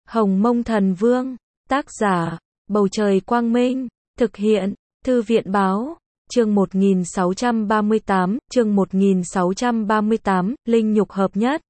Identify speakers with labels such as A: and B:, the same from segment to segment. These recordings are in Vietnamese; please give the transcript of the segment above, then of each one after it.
A: Hồng Mông Thần Vương, tác giả, Bầu Trời Quang Minh, thực hiện, Thư viện Báo, chương 1638, Linh Nhục Hợp Nhất.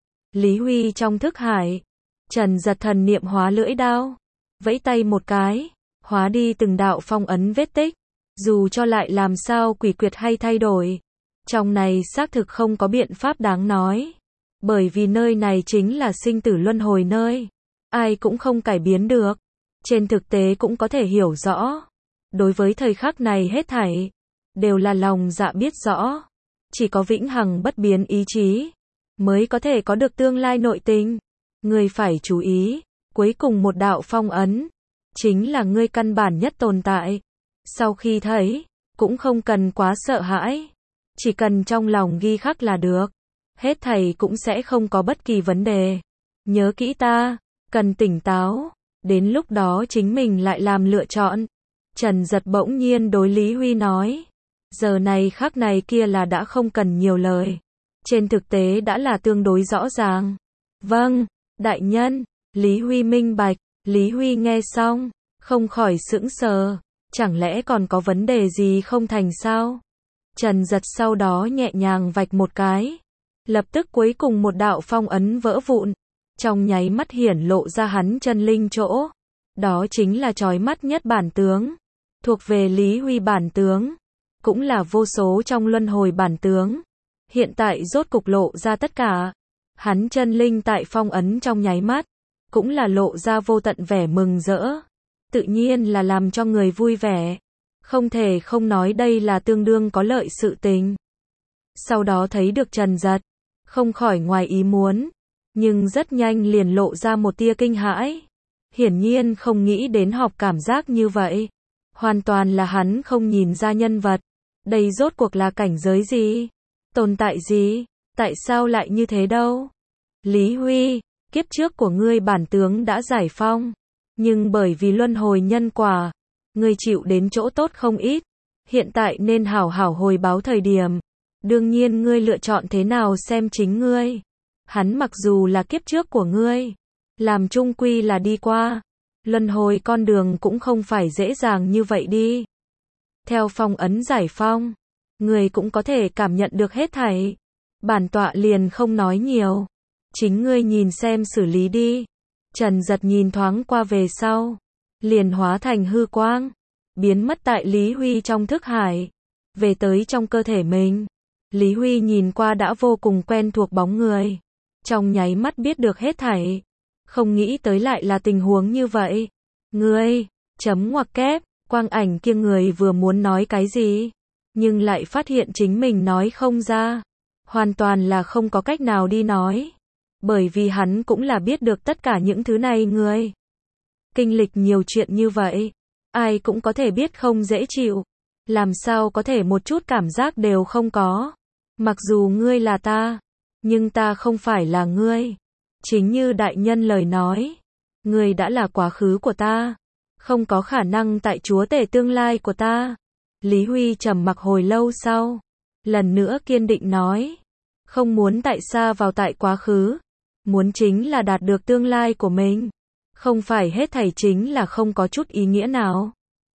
A: Lý Huy trong thức hải, Trần Giật thần niệm hóa lưỡi đao, vẫy tay một cái, hóa đi từng đạo phong ấn vết tích, dù cho lại làm sao quỷ quyệt hay thay đổi. Trong này xác thực không có biện pháp đáng nói, bởi vì nơi này chính là sinh tử luân hồi nơi, ai cũng không cải biến được. Trên thực tế cũng có thể hiểu rõ, đối với thời khắc này hết thảy, đều là lòng dạ biết rõ, chỉ có vĩnh hằng bất biến ý chí, mới có thể có được tương lai nội tình. Ngươi phải chú ý, cuối cùng một đạo phong ấn, chính là ngươi căn bản nhất tồn tại. Sau khi thấy, cũng không cần quá sợ hãi, chỉ cần trong lòng ghi khắc là được, hết thảy cũng sẽ không có bất kỳ vấn đề. Nhớ kỹ ta, cần tỉnh táo, đến lúc đó chính mình lại làm lựa chọn. Trần Giật bỗng nhiên đối Lý Huy nói, giờ này khắc này kia là đã không cần nhiều lời, trên thực tế đã là tương đối rõ ràng. Vâng, đại nhân. Lý Huy minh bạch. Lý Huy nghe xong, không khỏi sững sờ, chẳng lẽ còn có vấn đề gì không thành sao? Trần Giật sau đó nhẹ nhàng vạch một cái, lập tức cuối cùng một đạo phong ấn vỡ vụn, trong nháy mắt hiển lộ ra hắn chân linh chỗ, đó chính là chói mắt nhất bản tướng, thuộc về Lý Huy bản tướng, cũng là vô số trong luân hồi bản tướng, hiện tại rốt cục lộ ra tất cả. Hắn chân linh tại phong ấn trong nháy mắt, cũng là lộ ra vô tận vẻ mừng rỡ, tự nhiên là làm cho người vui vẻ, không thể không nói đây là tương đương có lợi sự tình. Sau đó thấy được Trần Giật, không khỏi ngoài ý muốn, nhưng rất nhanh liền lộ ra một tia kinh hãi, hiển nhiên không nghĩ đến học cảm giác như vậy, hoàn toàn là hắn không nhìn ra nhân vật, đây rốt cuộc là cảnh giới gì, tồn tại gì, tại sao lại như thế đâu. Lý Huy, kiếp trước của ngươi bản tướng đã giải phong, nhưng bởi vì luân hồi nhân quả, ngươi chịu đến chỗ tốt không ít, hiện tại nên hảo hảo hồi báo thời điểm, đương nhiên ngươi lựa chọn thế nào xem chính ngươi. Hắn mặc dù là kiếp trước của ngươi, làm chung quy là đi qua, luân hồi con đường cũng không phải dễ dàng như vậy đi. Theo phong ấn giải phong, ngươi cũng có thể cảm nhận được hết thảy, bản tọa liền không nói nhiều, chính ngươi nhìn xem xử lý đi. Trần Giật nhìn thoáng qua về sau, liền hóa thành hư quang, biến mất tại Lý Huy trong thức hải, về tới trong cơ thể mình. Lý Huy nhìn qua đã vô cùng quen thuộc bóng người, trong nháy mắt biết được hết thảy, không nghĩ tới lại là tình huống như vậy. Ngươi, chấm ngoặc kép, quang ảnh kia người vừa muốn nói cái gì, nhưng lại phát hiện chính mình nói không ra, hoàn toàn là không có cách nào đi nói, bởi vì hắn cũng là biết được tất cả những thứ này. Ngươi kinh lịch nhiều chuyện như vậy, ai cũng có thể biết không dễ chịu, làm sao có thể một chút cảm giác đều không có. Mặc dù ngươi là ta, nhưng ta không phải là ngươi. Chính như đại nhân lời nói, ngươi đã là quá khứ của ta, không có khả năng tại chúa tể tương lai của ta. Lý Huy trầm mặc hồi lâu sau, lần nữa kiên định nói, không muốn tại xa vào tại quá khứ, muốn chính là đạt được tương lai của mình, không phải hết thảy chính là không có chút ý nghĩa nào.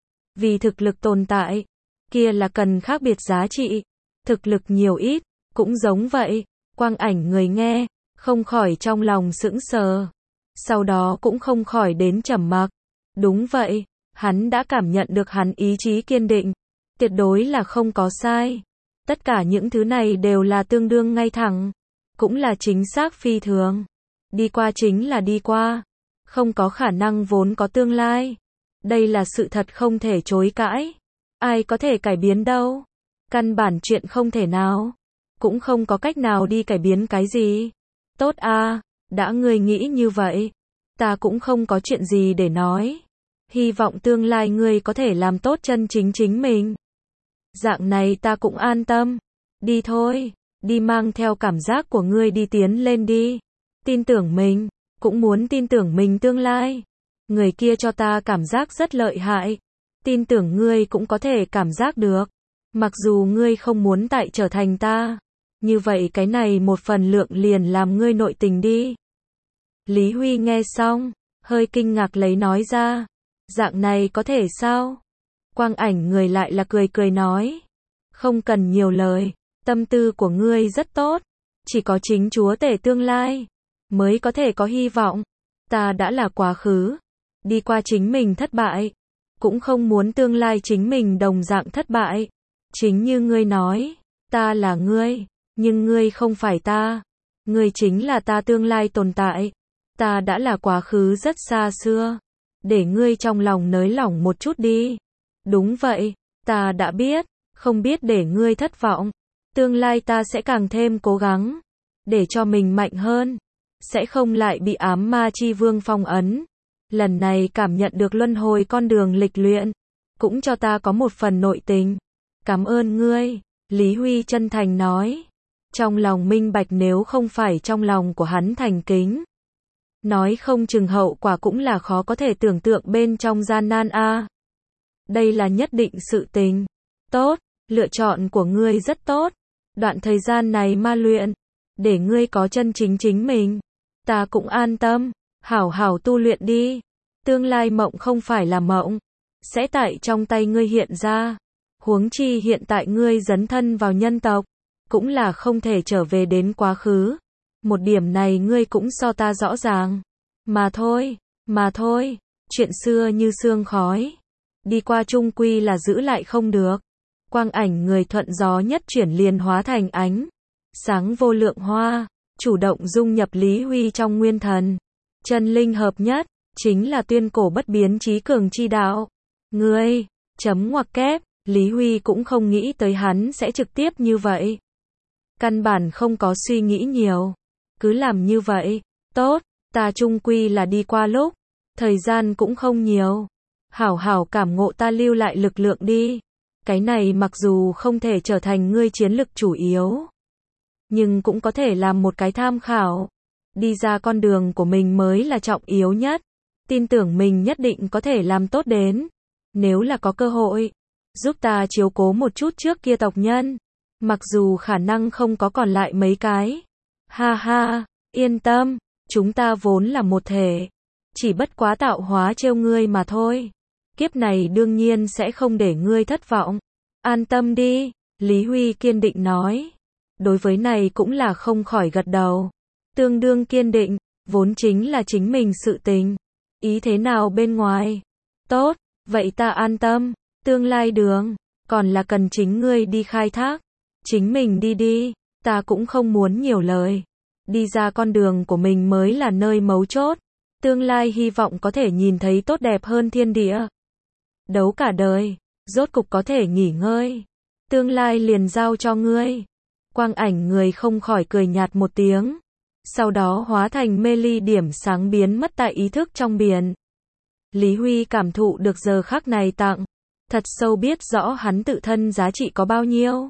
A: Vì thực lực tồn tại, kia là cần khác biệt giá trị, thực lực nhiều ít, cũng giống vậy. Quang ảnh người nghe, không khỏi trong lòng sững sờ, sau đó cũng không khỏi đến trầm mặc. Đúng vậy, hắn đã cảm nhận được hắn ý chí kiên định, tuyệt đối là không có sai. Tất cả những thứ này đều là tương đương ngay thẳng, cũng là chính xác phi thường. Đi qua chính là đi qua, không có khả năng vốn có tương lai. Đây là sự thật không thể chối cãi, ai có thể cải biến đâu, căn bản chuyện không thể nào, cũng không có cách nào đi cải biến cái gì. Tốt a, đã ngươi nghĩ như vậy, ta cũng không có chuyện gì để nói. Hy vọng tương lai ngươi có thể làm tốt chân chính chính mình. Dạng này ta cũng an tâm. Đi thôi, đi mang theo cảm giác của ngươi đi tiến lên đi. Tin tưởng mình, cũng muốn tin tưởng mình tương lai. Người kia cho ta cảm giác rất lợi hại, tin tưởng ngươi cũng có thể cảm giác được. Mặc dù ngươi không muốn tại trở thành ta, như vậy cái này một phần lượng liền làm ngươi nội tình đi. Lý Huy nghe xong, hơi kinh ngạc lấy nói ra. Dạng này có thể sao? Quang Ảnh người lại là cười cười nói. Không cần nhiều lời, tâm tư của ngươi rất tốt. Chỉ có chính chúa tể tương lai mới có thể có hy vọng. Ta đã là quá khứ, đi qua chính mình thất bại, cũng không muốn tương lai chính mình đồng dạng thất bại. Chính như ngươi nói, ta là ngươi, nhưng ngươi không phải ta. Ngươi chính là ta tương lai tồn tại. Ta đã là quá khứ rất xa xưa. Để ngươi trong lòng nới lỏng một chút đi. Đúng vậy, ta đã biết, không biết để ngươi thất vọng. Tương lai ta sẽ càng thêm cố gắng, để cho mình mạnh hơn, sẽ không lại bị ám ma chi vương phong ấn. Lần này cảm nhận được luân hồi con đường lịch luyện, cũng cho ta có một phần nội tình. Cảm ơn ngươi, Lý Huy chân thành nói. Trong lòng minh bạch nếu không phải trong lòng của hắn thành kính, nói không chừng hậu quả cũng là khó có thể tưởng tượng bên trong gian nan a. Đây là nhất định sự tình. Tốt, lựa chọn của ngươi rất tốt. Đoạn thời gian này ma luyện, để ngươi có chân chính chính mình. Ta cũng an tâm, hảo hảo tu luyện đi. Tương lai mộng không phải là mộng, sẽ tại trong tay ngươi hiện ra. Huống chi hiện tại ngươi dấn thân vào nhân tộc, cũng là không thể trở về đến quá khứ. Một điểm này ngươi cũng so ta rõ ràng. Mà thôi, chuyện xưa như sương khói. Đi qua chung quy là giữ lại không được. Quang Ảnh người thuận gió nhất chuyển liền hóa thành ánh sáng vô lượng hoa, chủ động dung nhập Lý Huy trong nguyên thần. Chân linh hợp nhất, chính là tuyên cổ bất biến trí cường chi đạo. Ngươi, chấm ngoặc kép, Lý Huy cũng không nghĩ tới hắn sẽ trực tiếp như vậy. Căn bản không có suy nghĩ nhiều. Cứ làm như vậy. Tốt, ta chung quy là đi qua lúc. Thời gian cũng không nhiều. Hảo hảo cảm ngộ ta lưu lại lực lượng đi. Cái này mặc dù không thể trở thành ngươi chiến lực chủ yếu, nhưng cũng có thể làm một cái tham khảo. Đi ra con đường của mình mới là trọng yếu nhất. Tin tưởng mình nhất định có thể làm tốt đến. Nếu là có cơ hội, giúp ta chiếu cố một chút trước kia tộc nhân. Mặc dù khả năng không có còn lại mấy cái. Ha ha, yên tâm, chúng ta vốn là một thể. Chỉ bất quá tạo hóa trêu ngươi mà thôi. Kiếp này đương nhiên sẽ không để ngươi thất vọng. An tâm đi, Lý Huy kiên định nói. Đối với này cũng là không khỏi gật đầu. Tương đương kiên định, vốn chính là chính mình sự tình. Ý thế nào bên ngoài? Tốt, vậy ta an tâm. Tương lai đường, còn là cần chính ngươi đi khai thác. Chính mình đi đi, ta cũng không muốn nhiều lời. Đi ra con đường của mình mới là nơi mấu chốt. Tương lai hy vọng có thể nhìn thấy tốt đẹp hơn thiên địa. Đấu cả đời, rốt cục có thể nghỉ ngơi. Tương lai liền giao cho ngươi. Quang Ảnh người không khỏi cười nhạt một tiếng. Sau đó hóa thành mê ly điểm sáng biến mất tại ý thức trong biển. Lý Huy cảm thụ được giờ khắc này tặng. Thật sâu biết rõ hắn tự thân giá trị có bao nhiêu.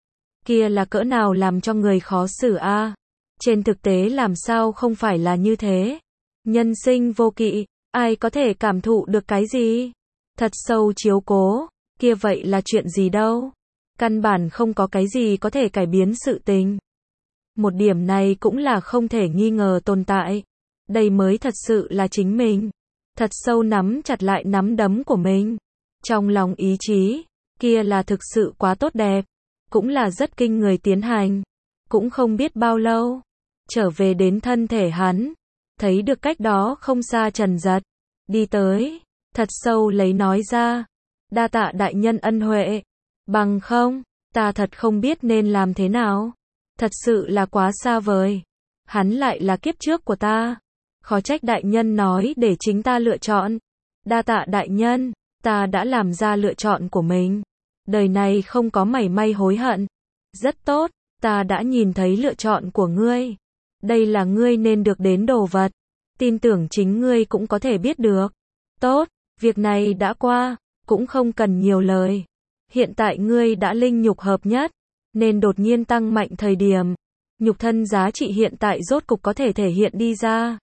A: Kia là cỡ nào làm cho người khó xử a. Trên thực tế làm sao không phải là như thế. Nhân sinh vô kỵ, ai có thể cảm thụ được cái gì? Thật sâu chiếu cố, kia vậy là chuyện gì đâu? Căn bản không có cái gì có thể cải biến sự tình. Một điểm này cũng là không thể nghi ngờ tồn tại. Đây mới thật sự là chính mình. Thật sâu nắm chặt lại nắm đấm của mình. Trong lòng ý chí, kia là thực sự quá tốt đẹp. Cũng là rất kinh người tiến hành. Cũng không biết bao lâu. Trở về đến thân thể hắn. Thấy được cách đó không xa Trần Giật. Đi tới. Thật sâu lấy nói ra. Đa tạ đại nhân ân huệ. Bằng không, ta thật không biết nên làm thế nào. Thật sự là quá xa vời. Hắn lại là kiếp trước của ta. Khó trách đại nhân nói để chính ta lựa chọn. Đa tạ đại nhân, ta đã làm ra lựa chọn của mình. Đời này không có mảy may hối hận. Rất tốt, ta đã nhìn thấy lựa chọn của ngươi. Đây là ngươi nên được đến đồ vật. Tin tưởng chính ngươi cũng có thể biết được. Tốt, việc này đã qua, cũng không cần nhiều lời. Hiện tại ngươi đã linh nhục hợp nhất, nên đột nhiên tăng mạnh thời điểm. Nhục thân giá trị hiện tại rốt cục có thể thể hiện đi ra.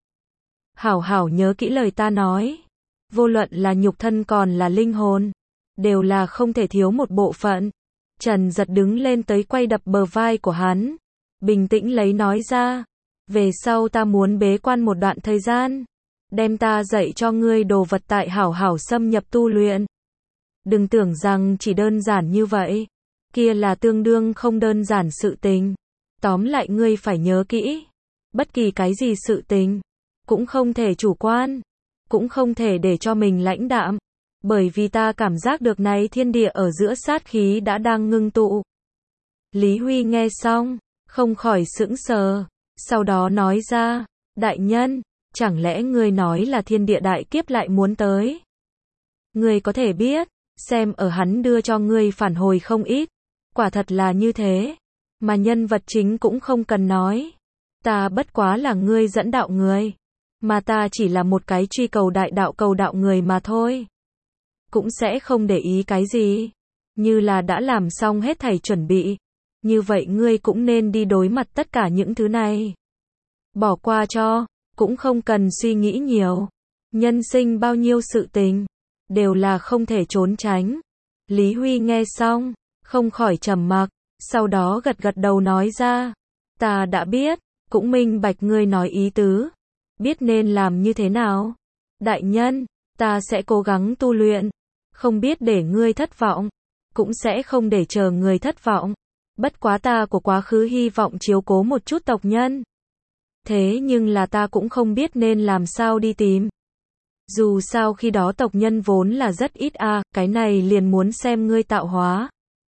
A: Hảo hảo nhớ kỹ lời ta nói. Vô luận là nhục thân còn là linh hồn, đều là không thể thiếu một bộ phận. Trần Giật đứng lên tới quay đập bờ vai của hắn. Bình tĩnh lấy nói ra. Về sau ta muốn bế quan một đoạn thời gian. đem ta dạy cho ngươi đồ vật tại hảo hảo xâm nhập tu luyện. Đừng tưởng rằng chỉ đơn giản như vậy, kia là tương đương không đơn giản sự tình. Tóm lại ngươi phải nhớ kỹ, bất kỳ cái gì sự tình, cũng không thể chủ quan, cũng không thể để cho mình lãnh đạm, bởi vì ta cảm giác được này thiên địa ở giữa sát khí đã đang ngưng tụ. Lý Huy nghe xong, không khỏi sững sờ, sau đó nói ra, đại nhân, chẳng lẽ ngươi nói là thiên địa đại kiếp lại muốn tới? Ngươi có thể biết, xem ở hắn đưa cho ngươi phản hồi không ít, quả thật là như thế, mà nhân vật chính cũng không cần nói. Ta bất quá là ngươi dẫn đạo người, mà ta chỉ là một cái truy cầu đại đạo cầu đạo người mà thôi. Cũng sẽ không để ý cái gì, như là đã làm xong hết thảy chuẩn bị, như vậy ngươi cũng nên đi đối mặt tất cả những thứ này. Bỏ qua cho, cũng không cần suy nghĩ nhiều. Nhân sinh bao nhiêu sự tình, đều là không thể trốn tránh. Lý Huy nghe xong, không khỏi trầm mặc, sau đó gật gật đầu nói ra, ta đã biết, cũng minh bạch ngươi nói ý tứ, biết nên làm như thế nào. Đại nhân, ta sẽ cố gắng tu luyện, không biết để ngươi thất vọng, cũng sẽ không để chờ người thất vọng. Bất quá ta của quá khứ hy vọng chiếu cố một chút tộc nhân. Thế nhưng là ta cũng không biết nên làm sao đi tìm. Dù sao khi đó tộc nhân vốn là rất ít cái này liền muốn xem ngươi tạo hóa.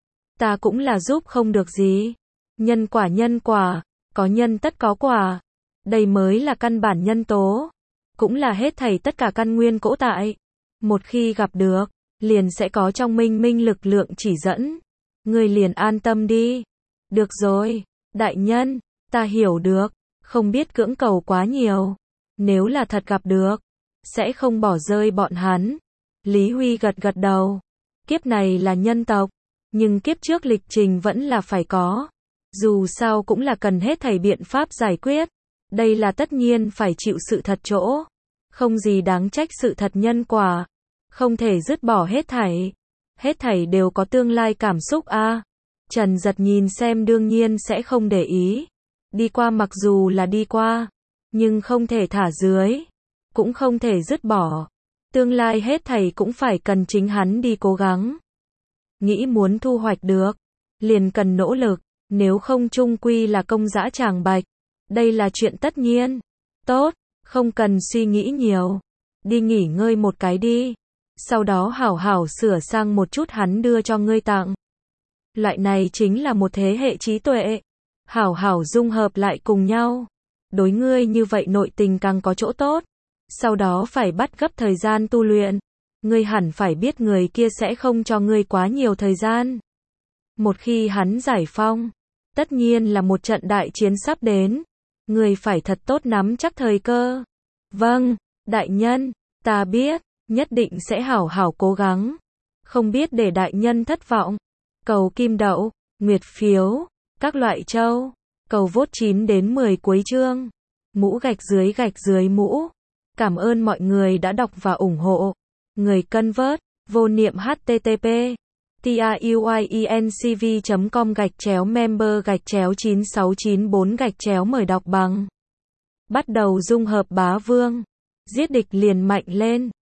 A: Ta cũng là giúp không được gì. Nhân quả, có nhân tất có quả. Đây mới là căn bản nhân tố. Cũng là hết thảy tất cả căn nguyên cỗ tại. Một khi gặp được, liền sẽ có trong minh minh lực lượng chỉ dẫn. Ngươi liền an tâm đi. Được rồi, đại nhân, ta hiểu được, không biết cưỡng cầu quá nhiều. Nếu là thật gặp được, sẽ không bỏ rơi bọn hắn. Lý Huy gật gật đầu. Kiếp này là nhân tộc, nhưng kiếp trước lịch trình vẫn là phải có. Dù sao cũng là cần hết thảy biện pháp giải quyết. Đây là tất nhiên phải chịu sự thật chỗ. Không gì đáng trách sự thật nhân quả. Không thể dứt bỏ hết thảy. Hết thảy đều có tương lai cảm xúc Trần Giật nhìn xem đương nhiên sẽ không để ý. Đi qua mặc dù là đi qua, nhưng không thể thả dưới, cũng không thể dứt bỏ. Tương lai hết thảy cũng phải cần chính hắn đi cố gắng. Nghĩ muốn thu hoạch được, liền cần nỗ lực, nếu không chung quy là công dã tràng bạch. Đây là chuyện tất nhiên. Tốt, không cần suy nghĩ nhiều. Đi nghỉ ngơi một cái đi. Sau đó hảo hảo sửa sang một chút hắn đưa cho ngươi tặng. Loại này chính là một thế hệ trí tuệ. Hảo hảo dung hợp lại cùng nhau. Đối ngươi như vậy nội tình càng có chỗ tốt. Sau đó phải bắt gấp thời gian tu luyện. Ngươi hẳn phải biết người kia sẽ không cho ngươi quá nhiều thời gian. Một khi hắn giải phong, tất nhiên là một trận đại chiến sắp đến. Ngươi phải thật tốt nắm chắc thời cơ. Vâng, đại nhân, ta biết, nhất định sẽ hảo hảo cố gắng. Không biết để đại nhân thất vọng. Cầu kim đậu, nguyệt phiếu, các loại châu, cầu vote 9 đến 10 cuối chương. Mũ gạch dưới mũ. Cảm ơn mọi người đã đọc và ủng hộ. Người cân vớt, vô niệm http tiuyecom/member/9694 mời đọc bằng. Bắt đầu dung hợp bá vương. Giết địch liền mạnh lên.